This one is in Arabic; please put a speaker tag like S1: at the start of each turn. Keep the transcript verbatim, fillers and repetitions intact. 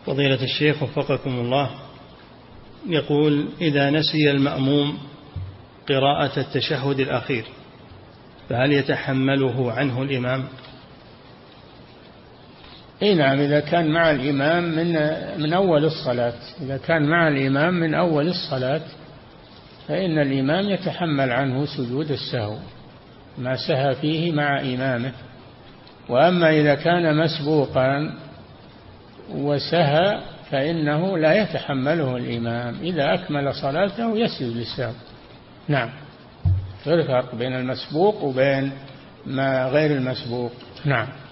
S1: فضيلة الشيخ وفقكم الله، يقول: إذا نسي المأموم قراءة التشهد الأخير فهل يتحمله عنه الإمام؟
S2: إيه نعم، إذا كان مع الإمام من من أول الصلاة إذا كان مع الإمام من أول الصلاة فإن الإمام يتحمل عنه سجود السهو ما سهى فيه مع إمامه. وأما إذا كان مسبوقا وسهى فإنه لا يتحمله الإمام، إذا أكمل صلاته يسجد للسهو. نعم، فرق بين المسبوق وبين ما غير المسبوق. نعم.